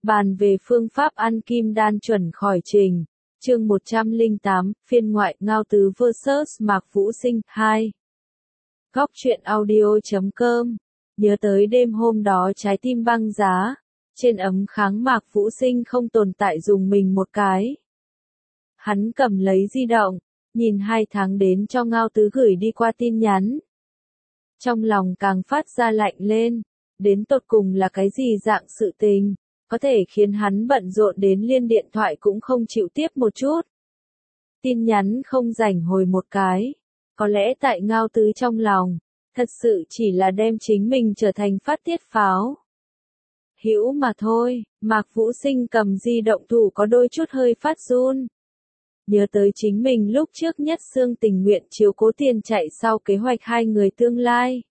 Bàn về phương pháp ăn kim đan chuẩn khỏi trình. Chương 108, phiên ngoại Ngao Tứ vs Mạc Vũ Sinh 2. Góc truyện audio.com. Nhớ tới đêm hôm đó trái tim băng giá, trên ấm kháng Mạc Vũ Sinh không tồn tại dùng mình một cái. Hắn cầm lấy di động, nhìn 2 tháng đến cho Ngao Tứ gửi đi qua tin nhắn. Trong lòng càng phát ra lạnh lên, đến tột cùng là cái gì dạng sự tình, có thể khiến hắn bận rộn đến liên điện thoại cũng không chịu tiếp một chút. Tin nhắn không rảnh hồi một cái, có lẽ tại Ngao Tứ trong lòng, thật sự chỉ là đem chính mình trở thành phát tiết pháo. Hữu mà thôi, Mạc Vũ Sinh cầm di động thủ có đôi chút hơi phát run. Nhớ tới chính mình lúc trước Nhất Xương tình nguyện chiếu cố tiền chạy sau kế hoạch hai người tương lai.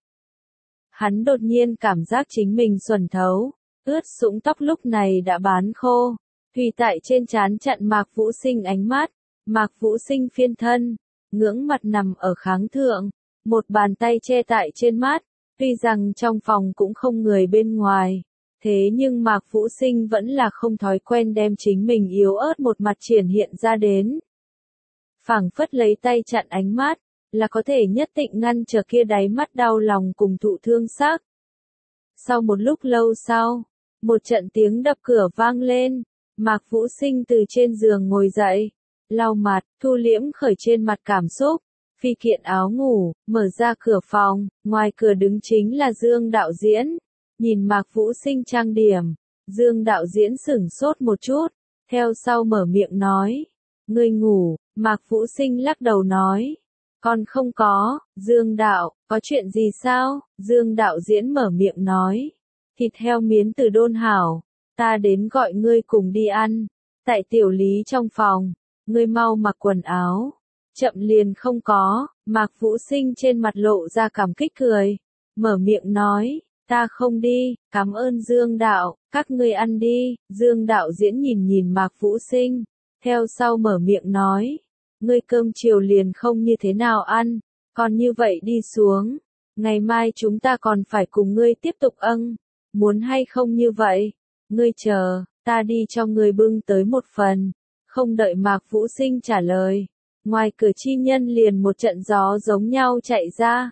Hắn đột nhiên cảm giác chính mình xuẩn thấu, ướt sũng tóc lúc này đã bán khô. Thùy tại trên trán chặn Mạc Vũ Sinh ánh mắt, Mạc Vũ Sinh phiên thân, ngưỡng mặt nằm ở kháng thượng, một bàn tay che tại trên mắt, tuy rằng trong phòng cũng không người bên ngoài. Thế nhưng Mạc Vũ Sinh vẫn là không thói quen đem chính mình yếu ớt một mặt triển hiện ra đến. Phảng phất lấy tay chặn ánh mắt, là có thể nhất định ngăn trở kia đáy mắt đau lòng cùng thụ thương sắc. Sau một lúc lâu sau, một trận tiếng đập cửa vang lên, Mạc Vũ Sinh từ trên giường ngồi dậy, lau mặt, thu liễm khởi trên mặt cảm xúc, phi kiện áo ngủ, mở ra cửa phòng, ngoài cửa đứng chính là Dương đạo diễn. Nhìn Mạc Vũ Sinh trang điểm, Dương đạo diễn sửng sốt một chút, theo sau mở miệng nói, ngươi ngủ. Mạc Vũ Sinh lắc đầu nói, còn không có. Dương đạo, có chuyện gì sao? Dương đạo diễn mở miệng nói, thịt heo miến từ đôn hảo, ta đến gọi ngươi cùng đi ăn, tại tiểu lý trong phòng, ngươi mau mặc quần áo. Chậm liền không có. Mạc Vũ Sinh trên mặt lộ ra cảm kích cười, mở miệng nói, ta không đi, cảm ơn Dương đạo, các ngươi ăn đi. Dương đạo diễn nhìn Mạc Vũ Sinh, theo sau mở miệng nói, ngươi cơm chiều liền không như thế nào ăn, còn như vậy đi xuống, ngày mai chúng ta còn phải cùng ngươi tiếp tục muốn hay không như vậy, ngươi chờ, ta đi cho ngươi bưng tới một phần. Không đợi Mạc Vũ Sinh trả lời, ngoài cửa chi nhân liền một trận gió giống nhau chạy ra.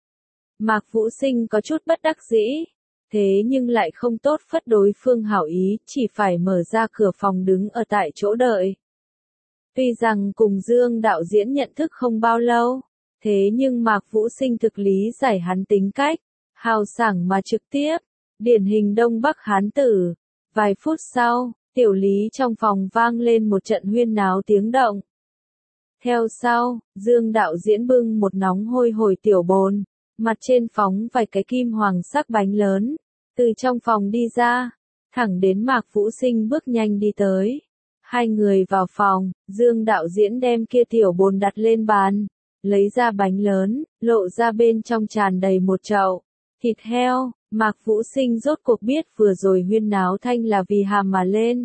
Mạc Vũ Sinh có chút bất đắc dĩ, thế nhưng lại không tốt phất đối phương hảo ý, chỉ phải mở ra cửa phòng đứng ở tại chỗ đợi. Tuy rằng cùng Dương đạo diễn nhận thức không bao lâu, thế nhưng Mạc Vũ Sinh thực lý giải hắn tính cách, hào sảng mà trực tiếp, điển hình Đông Bắc Hán tử. Vài phút sau, tiểu lý trong phòng vang lên một trận huyên náo tiếng động. Theo sau, Dương đạo diễn bưng một nóng hôi hổi tiểu bồn, mặt trên phóng vài cái kim hoàng sắc bánh lớn, từ trong phòng đi ra, thẳng đến Mạc Vũ Sinh bước nhanh đi tới. Hai người vào phòng, Dương đạo diễn đem kia tiểu bồn đặt lên bàn, lấy ra bánh lớn, lộ ra bên trong tràn đầy một chậu thịt heo. Mạc Vũ Sinh rốt cuộc biết vừa rồi huyên náo thanh là vì hàm mà lên.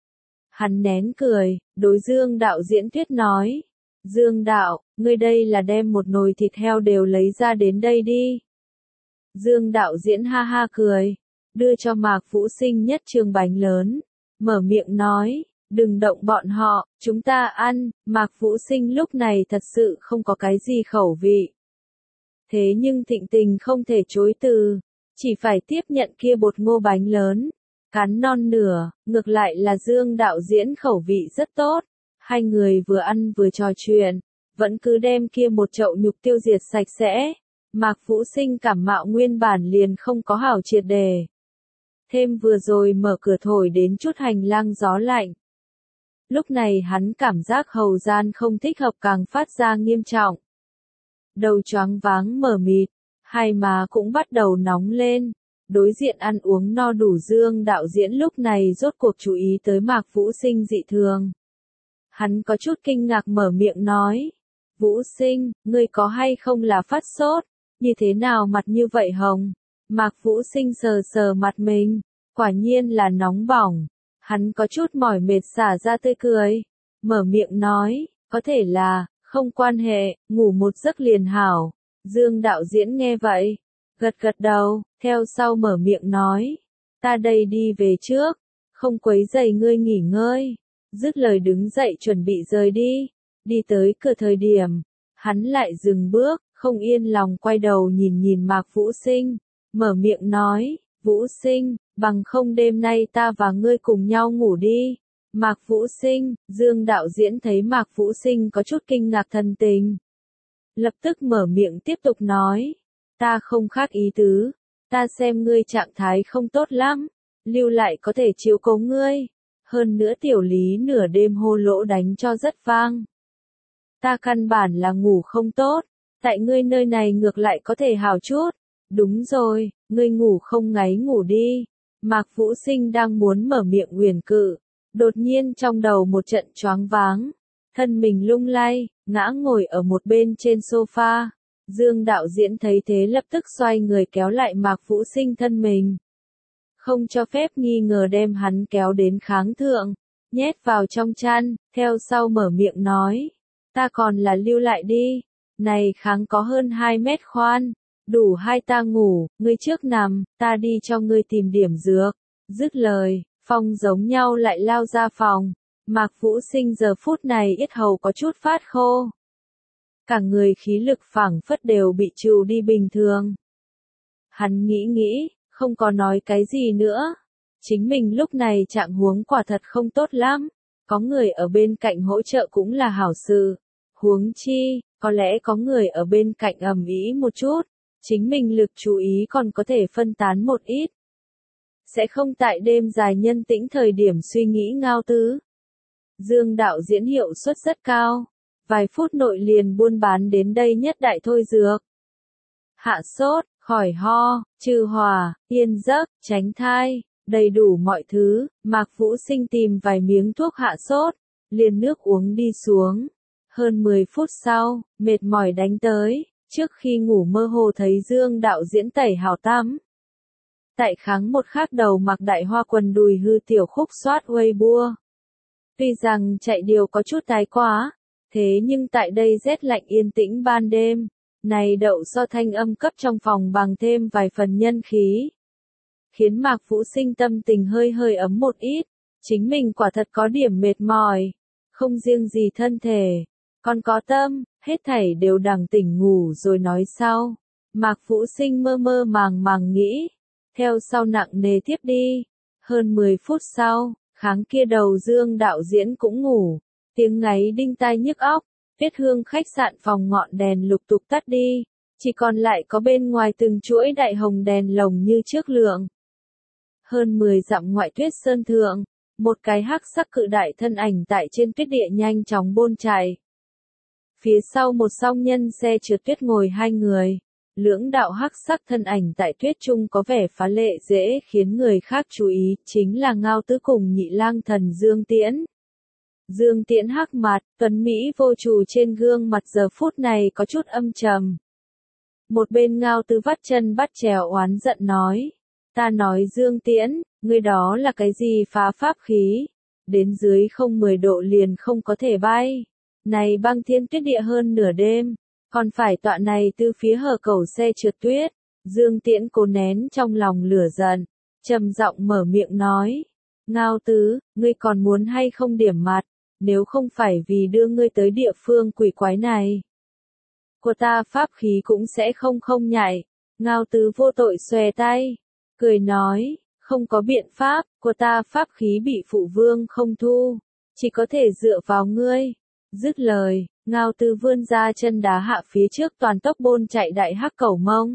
Hắn nén cười, đối Dương đạo diễn thuyết nói, Dương đạo, ngươi đây là đem một nồi thịt heo đều lấy ra đến đây đi. Dương đạo diễn ha ha cười, đưa cho Mạc Vũ Sinh nhất trường bánh lớn, mở miệng nói, đừng động bọn họ, chúng ta ăn. Mạc Vũ Sinh lúc này thật sự không có cái gì khẩu vị. Thế nhưng thịnh tình không thể chối từ, chỉ phải tiếp nhận kia bột ngô bánh lớn, cắn non nửa. Ngược lại là Dương đạo diễn khẩu vị rất tốt, hai người vừa ăn vừa trò chuyện, vẫn cứ đem kia một chậu nhục tiêu diệt sạch sẽ. Mạc Vũ Sinh cảm mạo nguyên bản liền không có hảo triệt đề, thêm vừa rồi mở cửa thổi đến chút hành lang gió lạnh. Lúc này hắn cảm giác hầu gian không thích hợp càng phát ra nghiêm trọng. Đầu choáng váng mờ mịt, hai má cũng bắt đầu nóng lên. Đối diện ăn uống no đủ Dương đạo diễn lúc này rốt cuộc chú ý tới Mạc Vũ Sinh dị thường. Hắn có chút kinh ngạc mở miệng nói, Vũ Sinh, ngươi có hay không là phát sốt, như thế nào mặt như vậy hồng? Mạc Vũ Sinh sờ sờ mặt mình, quả nhiên là nóng bỏng. Hắn có chút mỏi mệt xả ra tươi cười, mở miệng nói, có thể là, không quan hệ, ngủ một giấc liền hảo. Dương đạo diễn nghe vậy, gật gật đầu, theo sau mở miệng nói, ta đây đi về trước, không quấy rầy ngươi nghỉ ngơi. Dứt lời đứng dậy chuẩn bị rời đi. Đi tới cửa thời điểm, hắn lại dừng bước, không yên lòng quay đầu nhìn nhìn Mạc Vũ Sinh, mở miệng nói, Vũ Sinh, bằng không đêm nay ta và ngươi cùng nhau ngủ đi. Mạc Vũ Sinh, Dương đạo diễn thấy Mạc Vũ Sinh có chút kinh ngạc thần tình. Lập tức mở miệng tiếp tục nói, ta không khác ý tứ, ta xem ngươi trạng thái không tốt lắm, lưu lại có thể chiếu cố ngươi. Hơn nữa tiểu lý nửa đêm hô lỗ đánh cho rất vang. Ta căn bản là ngủ không tốt, tại ngươi nơi này ngược lại có thể hào chút. Đúng rồi, ngươi ngủ không ngáy ngủ đi. Mạc Vũ Sinh đang muốn mở miệng nguyền cự, đột nhiên trong đầu một trận choáng váng, thân mình lung lay, ngã ngồi ở một bên trên sofa. Dương đạo diễn thấy thế lập tức xoay người kéo lại Mạc Vũ Sinh thân mình. Không cho phép nghi ngờ đem hắn kéo đến kháng thượng, nhét vào trong chăn, theo sau mở miệng nói, ta còn là lưu lại đi, này kháng có hơn 2 mét khoan, đủ hai ta ngủ, ngươi trước nằm, ta đi cho ngươi tìm điểm dược. Dứt lời, Phong giống nhau lại lao ra phòng, Mạc Vũ Sinh giờ phút này yết hầu có chút phát khô. Cả người khí lực phảng phất đều bị trừ đi bình thường. Hắn nghĩ, không có nói cái gì nữa. Chính mình lúc này trạng huống quả thật không tốt lắm. Có người ở bên cạnh hỗ trợ cũng là hảo sự. Huống chi, có lẽ có người ở bên cạnh ầm ĩ một chút. Chính mình lực chú ý còn có thể phân tán một ít. Sẽ không tại đêm dài nhân tĩnh thời điểm suy nghĩ ngao tứ. Dương đạo diễn hiệu suất rất cao. Vài phút nội liền buôn bán đến đây nhất đại thôi dược. Hạ sốt, khỏi ho, trừ hỏa, yên giấc, tránh thai, đầy đủ mọi thứ. Mạc Vũ Sinh tìm vài miếng thuốc hạ sốt, liền nước uống đi xuống. Hơn 10 phút sau, mệt mỏi đánh tới, trước khi ngủ mơ hồ thấy Dương đạo diễn tẩy hào tắm. Tại kháng một khác đầu mặc đại hoa quần đùi hư tiểu khúc xoát Weibo. Tuy rằng chạy điều có chút thái quá, thế nhưng tại đây rét lạnh yên tĩnh ban đêm, này đậu so thanh âm cấp trong phòng bằng thêm vài phần nhân khí. Khiến Mạc Vũ Sinh tâm tình hơi hơi ấm một ít, chính mình quả thật có điểm mệt mỏi, không riêng gì thân thể, còn có tâm, hết thảy đều đằng tỉnh ngủ rồi nói sau. Mạc Vũ Sinh mơ mơ màng màng nghĩ, theo sau nặng nề tiếp đi. Hơn 10 phút sau, kháng kia đầu Dương đạo diễn cũng ngủ, tiếng ngáy đinh tai nhức óc, Tuyết Hương khách sạn phòng ngọn đèn lục tục tắt đi, chỉ còn lại có bên ngoài từng chuỗi đại hồng đèn lồng như trước lượng. Hơn 10 dặm ngoại Tuyết Sơn thượng, một cái hắc sắc cự đại thân ảnh tại trên tuyết địa nhanh chóng bôn chạy. Phía sau một song nhân xe trượt tuyết ngồi 2 người, lưỡng đạo hắc sắc thân ảnh tại tuyết trung có vẻ phá lệ dễ khiến người khác chú ý, chính là Ngao Tứ cùng nhị lang thần Dương Tiễn. Dương Tiễn hắc mặt, tuấn Mỹ vô trù trên gương mặt giờ phút này có chút âm trầm. Một bên Ngao Tứ vắt chân bắt chéo oán giận nói, ta nói Dương Tiễn, ngươi đó là cái gì phá pháp khí, đến dưới 10 độ liền không có thể bay, này băng thiên tuyết địa hơn nửa đêm, còn phải tọa này từ phía hở cầu xe trượt tuyết. Dương Tiễn cố nén trong lòng lửa giận, trầm giọng mở miệng nói, Ngao Tứ, ngươi còn muốn hay không điểm mặt, nếu không phải vì đưa ngươi tới địa phương quỷ quái này, của ta pháp khí cũng sẽ không nhảy. Ngao Tứ vô tội xòe tay, cười nói, không có biện pháp, của ta pháp khí bị phụ vương không thu, chỉ có thể dựa vào ngươi. Dứt lời, Ngao Tứ vươn ra chân đá hạ phía trước toàn tốc bôn chạy đại hắc cẩu mông.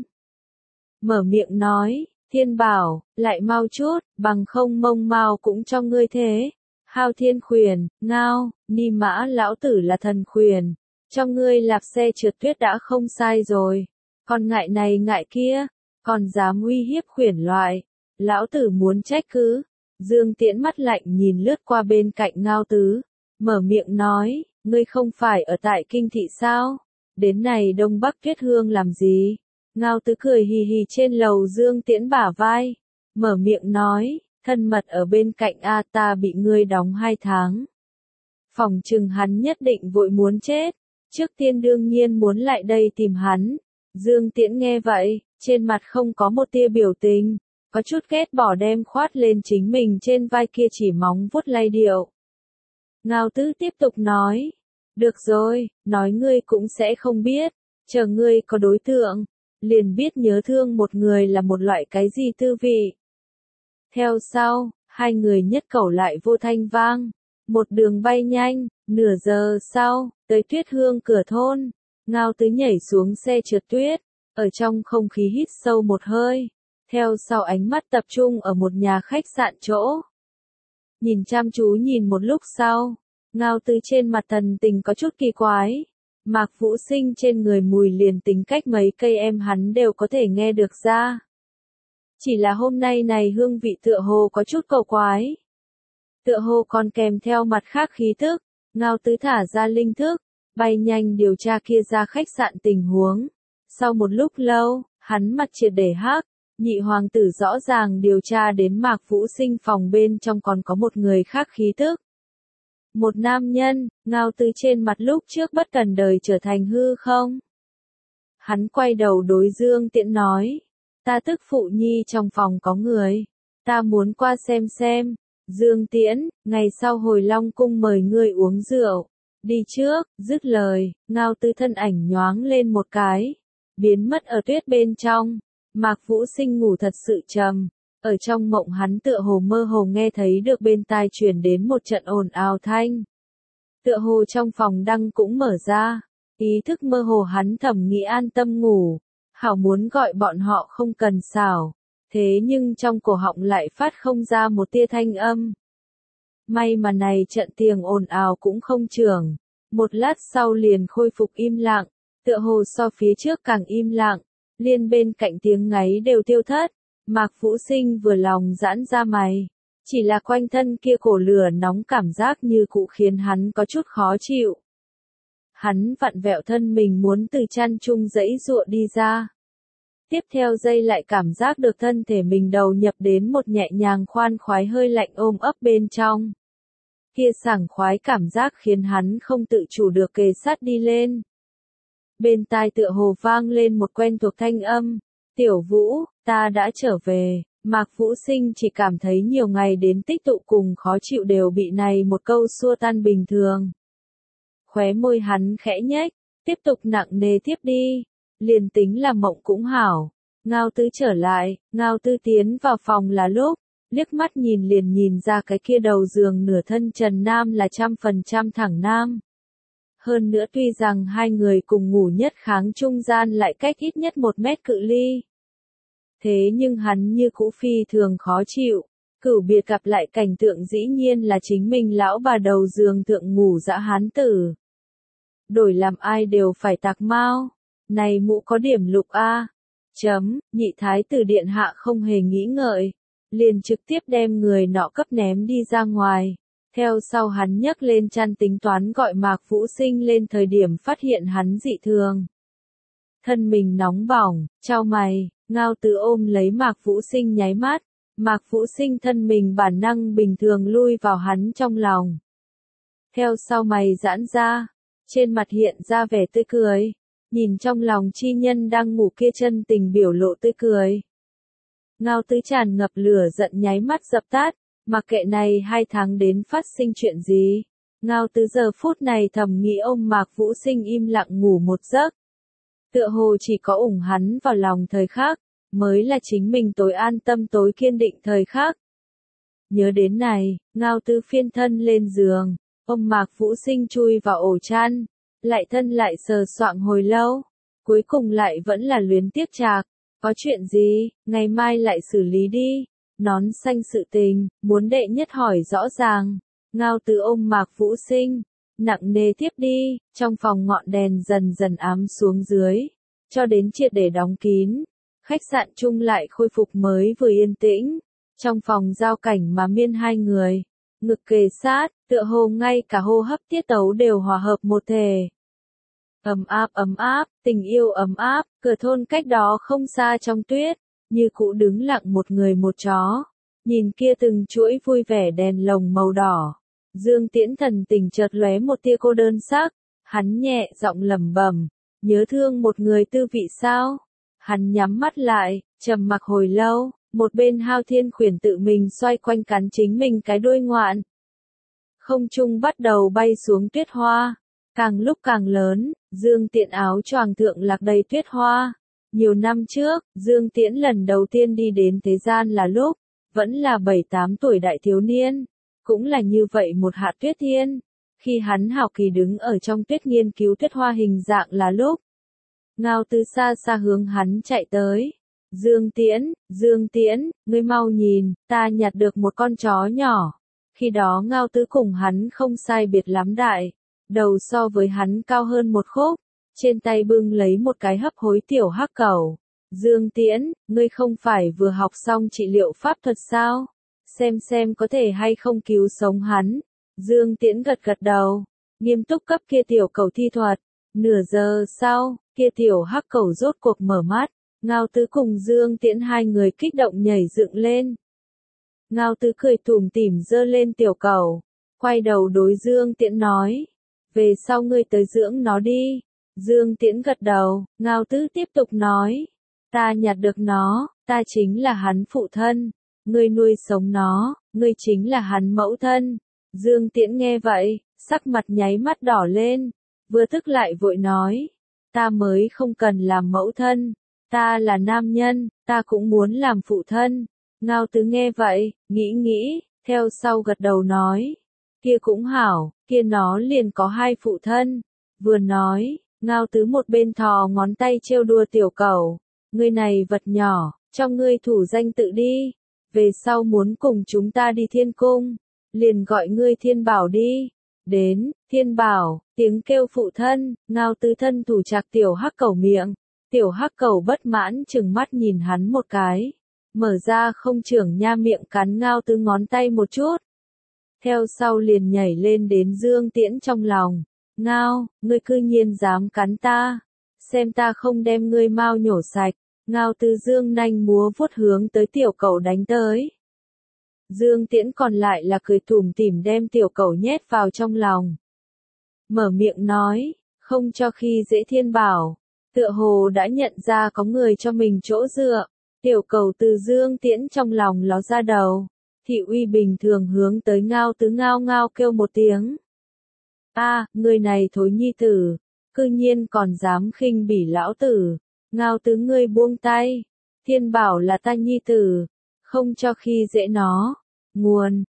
Mở miệng nói, Thiên Bảo, lại mau chút, bằng không mông mau cũng cho ngươi thế. Hao Thiên Khuyển, Ngao, Ni Mã lão tử là thần khuyển, cho ngươi lạp xe trượt tuyết đã không sai rồi, còn ngại này ngại kia, còn dám uy hiếp khuyển loại, lão tử muốn trách cứ. Dương Tiễn mắt lạnh nhìn lướt qua bên cạnh Ngao Tứ, mở miệng nói, ngươi không phải ở tại kinh thị sao, đến này Đông Bắc Tuyết Hương làm gì? Ngao Tứ cười hì hì trên lầu Dương Tiễn bả vai, mở miệng nói, thân mật ở bên cạnh a ta bị ngươi đóng 2 tháng. Phòng trừng hắn nhất định vội muốn chết, trước tiên đương nhiên muốn lại đây tìm hắn. Dương Tiễn nghe vậy, trên mặt không có một tia biểu tình, có chút ghét bỏ đem khoát lên chính mình trên vai kia chỉ móng vuốt lay điệu. Ngao Tứ tiếp tục nói, được rồi, nói ngươi cũng sẽ không biết, chờ ngươi có đối tượng, liền biết nhớ thương một người là một loại cái gì tư vị. Theo sau, hai người nhất khẩu lại vô thanh vang, một đường bay nhanh, nửa giờ sau, tới Tuyết Hương cửa thôn, Ngao Tứ nhảy xuống xe trượt tuyết, ở trong không khí hít sâu một hơi, theo sau ánh mắt tập trung ở một nhà khách sạn chỗ. Nhìn chăm chú nhìn một lúc sau, Ngao Tứ trên mặt thần tình có chút kỳ quái. Mạc Vũ Sinh trên người mùi liền tính cách mấy cây em hắn đều có thể nghe được ra. Chỉ là hôm nay này hương vị tựa hồ có chút cầu quái. Tựa hồ còn kèm theo mặt khác khí thức, Ngao Tứ thả ra linh thức, bay nhanh điều tra kia ra khách sạn tình huống. Sau một lúc lâu, hắn mặt triệt để hắc, nhị hoàng tử rõ ràng điều tra đến Mạc Vũ Sinh phòng bên trong còn có một người khác khí thức. Một nam nhân, Ngao Tứ trên mặt lúc trước bất cần đời trở thành hư không. Hắn quay đầu đối Dương Tiễn nói, ta tức phụ nhi trong phòng có người, ta muốn qua xem xem. Dương Tiễn, ngày sau hồi Long Cung mời ngươi uống rượu, đi trước, dứt lời, Ngao Tứ thân ảnh nhoáng lên một cái, biến mất ở tuyết bên trong. Mạc Vũ Sinh ngủ thật sự trầm. Ở trong mộng hắn tựa hồ mơ hồ nghe thấy được bên tai truyền đến một trận ồn ào thanh. Tựa hồ trong phòng đăng cũng mở ra, ý thức mơ hồ hắn thầm nghĩ an tâm ngủ, hảo muốn gọi bọn họ không cần xảo, thế nhưng trong cổ họng lại phát không ra một tia thanh âm. May mà này trận tiếng ồn ào cũng không trưởng, một lát sau liền khôi phục im lặng, tựa hồ so phía trước càng im lặng, liên bên cạnh tiếng ngáy đều tiêu thất. Mạc Vũ Sinh vừa lòng giãn ra mày, chỉ là quanh thân kia cổ lửa nóng cảm giác như cũ khiến hắn có chút khó chịu. Hắn vặn vẹo thân mình muốn từ chăn chung giãy giụa đi ra. Tiếp theo giây lại cảm giác được thân thể mình đầu nhập đến một nhẹ nhàng khoan khoái hơi lạnh ôm ấp bên trong. Kia sảng khoái cảm giác khiến hắn không tự chủ được kề sát đi lên. Bên tai tựa hồ vang lên một quen thuộc thanh âm. Tiểu Vũ, ta đã trở về. Mạc Vũ Sinh chỉ cảm thấy nhiều ngày đến tích tụ cùng khó chịu đều bị này một câu xua tan bình thường. Khóe môi hắn khẽ nhếch, tiếp tục nặng nề tiếp đi. Liền tính là mộng cũng hảo. Ngao Tứ trở lại, Ngao Tứ tiến vào phòng là lúc, liếc mắt nhìn liền nhìn ra cái kia đầu giường nửa thân trần nam là 100% thẳng nam. Hơn nữa tuy rằng hai người cùng ngủ nhất kháng trung gian lại cách ít nhất 1 mét cự ly. Thế nhưng hắn như cũ phi thường khó chịu, cửu biệt gặp lại cảnh tượng dĩ nhiên là chính mình lão bà đầu giường thượng ngủ dã hán tử. Đổi làm ai đều phải tạc mau, này mụ có điểm lục a. Nhị thái tử điện hạ không hề nghĩ ngợi, liền trực tiếp đem người nọ cấp ném đi ra ngoài. Theo sau hắn nhấc lên chăn tính toán gọi Mạc Vũ Sinh lên thời điểm phát hiện hắn dị thường. Thân mình nóng bỏng, chau mày, Ngao Tứ ôm lấy Mạc Vũ Sinh nháy mắt, Mạc Vũ Sinh thân mình bản năng bình thường lui vào hắn trong lòng. Theo sau mày giãn ra, trên mặt hiện ra vẻ tươi cười, nhìn trong lòng chi nhân đang ngủ kia chân tình biểu lộ tươi cười. Ngao Tứ tràn ngập lửa giận nháy mắt dập tắt. Mặc kệ này 2 tháng đến phát sinh chuyện gì, Ngao Tứ giờ phút này thầm nghĩ ôm Mạc Vũ Sinh im lặng ngủ một giấc. Tựa hồ chỉ có ủng hắn vào lòng thời khắc, mới là chính mình tối an tâm tối kiên định thời khắc. Nhớ đến này, Ngao Tứ phiên thân lên giường, ôm Mạc Vũ Sinh chui vào ổ chăn, lại thân lại sờ soạng hồi lâu, cuối cùng lại vẫn là luyến tiếc chạc, có chuyện gì, ngày mai lại xử lý đi. Nón xanh sự tình, muốn đệ nhất hỏi rõ ràng. Ngao Tứ ôm Mạc Vũ Sinh, nặng nề tiếp đi, trong phòng ngọn đèn dần dần ám xuống dưới, cho đến triệt để đóng kín. Khách sạn chung lại khôi phục mới vừa yên tĩnh, trong phòng giao cảnh mà miên hai người, ngực kề sát, tựa hồ ngay cả hô hấp tiết tấu đều hòa hợp một thể. Ấm áp, tình yêu ấm áp, cửa thôn cách đó không xa trong tuyết. Như cũ đứng lặng một người một chó, nhìn kia từng chuỗi vui vẻ đèn lồng màu đỏ. Dương Tiễn thần tình chợt lóe một tia cô đơn sắc, hắn nhẹ giọng lẩm bẩm, nhớ thương một người tư vị sao? Hắn nhắm mắt lại, trầm mặc hồi lâu, Một bên Hao Thiên Khuyển tự mình xoay quanh cắn chính mình cái đuôi ngoạn. Không trung bắt đầu bay xuống tuyết hoa. Càng lúc càng lớn, Dương Tiễn áo choàng thượng lạc đầy tuyết hoa. Nhiều năm trước, Dương Tiễn lần đầu tiên đi đến thế gian là lúc, vẫn là 7-8 tuổi đại thiếu niên. Cũng là như vậy một hạt tuyết thiên. Khi hắn hào kỳ đứng ở trong tuyết nghiên cứu tuyết hoa hình dạng là lúc. Ngao Tứ xa xa hướng hắn chạy tới. Dương Tiễn, ngươi mau nhìn, ta nhặt được một con chó nhỏ. Khi đó Ngao Tứ cùng hắn không sai biệt lắm đại. Đầu so với hắn cao hơn một khúc. Trên tay bưng lấy một cái hấp hối tiểu hắc cẩu. Dương Tiễn, ngươi không phải vừa học xong trị liệu pháp thuật sao? Xem có thể hay không cứu sống hắn. Dương Tiễn gật gật đầu, nghiêm túc cấp kia tiểu cẩu thi thuật. Nửa giờ sau, kia tiểu hắc cẩu rốt cuộc mở mắt. Ngao Tứ cùng Dương Tiễn hai người kích động nhảy dựng lên. Ngao Tứ cười tủm tỉm giơ lên tiểu cẩu, quay đầu đối Dương Tiễn nói, về sau ngươi tới dưỡng nó đi. Dương Tiễn gật đầu, Ngao Tứ tiếp tục nói, ta nhặt được nó, ta chính là hắn phụ thân, ngươi nuôi sống nó, ngươi chính là hắn mẫu thân. Dương Tiễn nghe vậy, sắc mặt nháy mắt đỏ lên, vừa tức lại vội nói, ta mới không cần làm mẫu thân, ta là nam nhân, ta cũng muốn làm phụ thân. Ngao Tứ nghe vậy, nghĩ, theo sau gật đầu nói, kia cũng hảo, kia nó liền có hai phụ thân. Vừa nói, Ngao Tứ một bên thò ngón tay trêu đùa tiểu cẩu, ngươi này vật nhỏ, cho ngươi thủ danh tự đi, về sau muốn cùng chúng ta đi thiên cung, liền gọi ngươi Thiên Bảo đi. Đến, Thiên Bảo, tiếng kêu phụ thân, Ngao Tứ thân thủ chạc tiểu hắc cẩu miệng, tiểu hắc cẩu bất mãn chừng mắt nhìn hắn một cái, mở ra không trưởng nha miệng cắn Ngao Tứ ngón tay một chút. Theo sau liền nhảy lên đến Dương Tiễn trong lòng, Ngao, ngươi cư nhiên dám cắn ta, xem ta không đem ngươi mau nhổ sạch. Ngao Tứ dương nanh múa vuốt hướng tới tiểu cẩu đánh tới. Dương Tiễn còn lại là cười tủm tỉm đem tiểu cẩu nhét vào trong lòng. Mở miệng nói, không cho khi dễ Thiên Bảo, tựa hồ đã nhận ra có người cho mình chỗ dựa. Tiểu cẩu từ Dương Tiễn trong lòng ló ra đầu, thị uy bình thường hướng tới Ngao Tứ ngao ngao kêu một tiếng. Người này thối nhi tử, cư nhiên còn dám khinh bỉ lão tử. Ngao Tứ ngươi buông tay, Thiên Bảo là ta nhi tử, không cho khi dễ nó. Nguồn,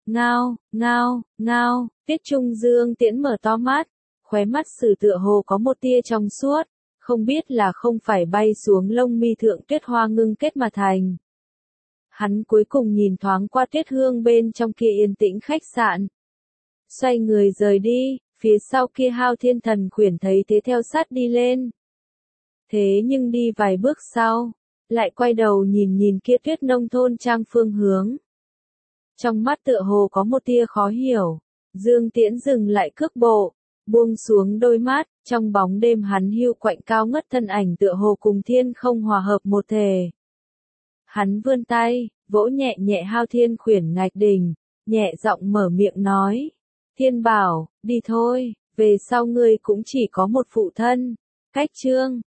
ngao, Tiết Trung Dương Tiễn mở to mắt, khóe mắt sử tựa hồ có một tia trong suốt, không biết là không phải bay xuống lông mi thượng tuyết hoa ngưng kết mà thành. Hắn cuối cùng nhìn thoáng qua Tuyết Hương bên trong kia yên tĩnh khách sạn. Xoay người rời đi, phía sau kia Hao Thiên Thần Khuyển thấy thế theo sát đi lên. Thế nhưng đi vài bước sau, lại quay đầu nhìn kia Tuyết Nông thôn trang phương hướng. Trong mắt tựa hồ có một tia khó hiểu, Dương Tiễn dừng lại cước bộ, buông xuống đôi mắt, trong bóng đêm hắn hưu quạnh cao ngất thân ảnh tựa hồ cùng thiên không hòa hợp một thể. Hắn vươn tay, vỗ nhẹ nhẹ Hao Thiên Khuyển ngạch đỉnh, nhẹ giọng mở miệng nói, Thiên Bảo, đi thôi, về sau ngươi cũng chỉ có một phụ thân. Cách chương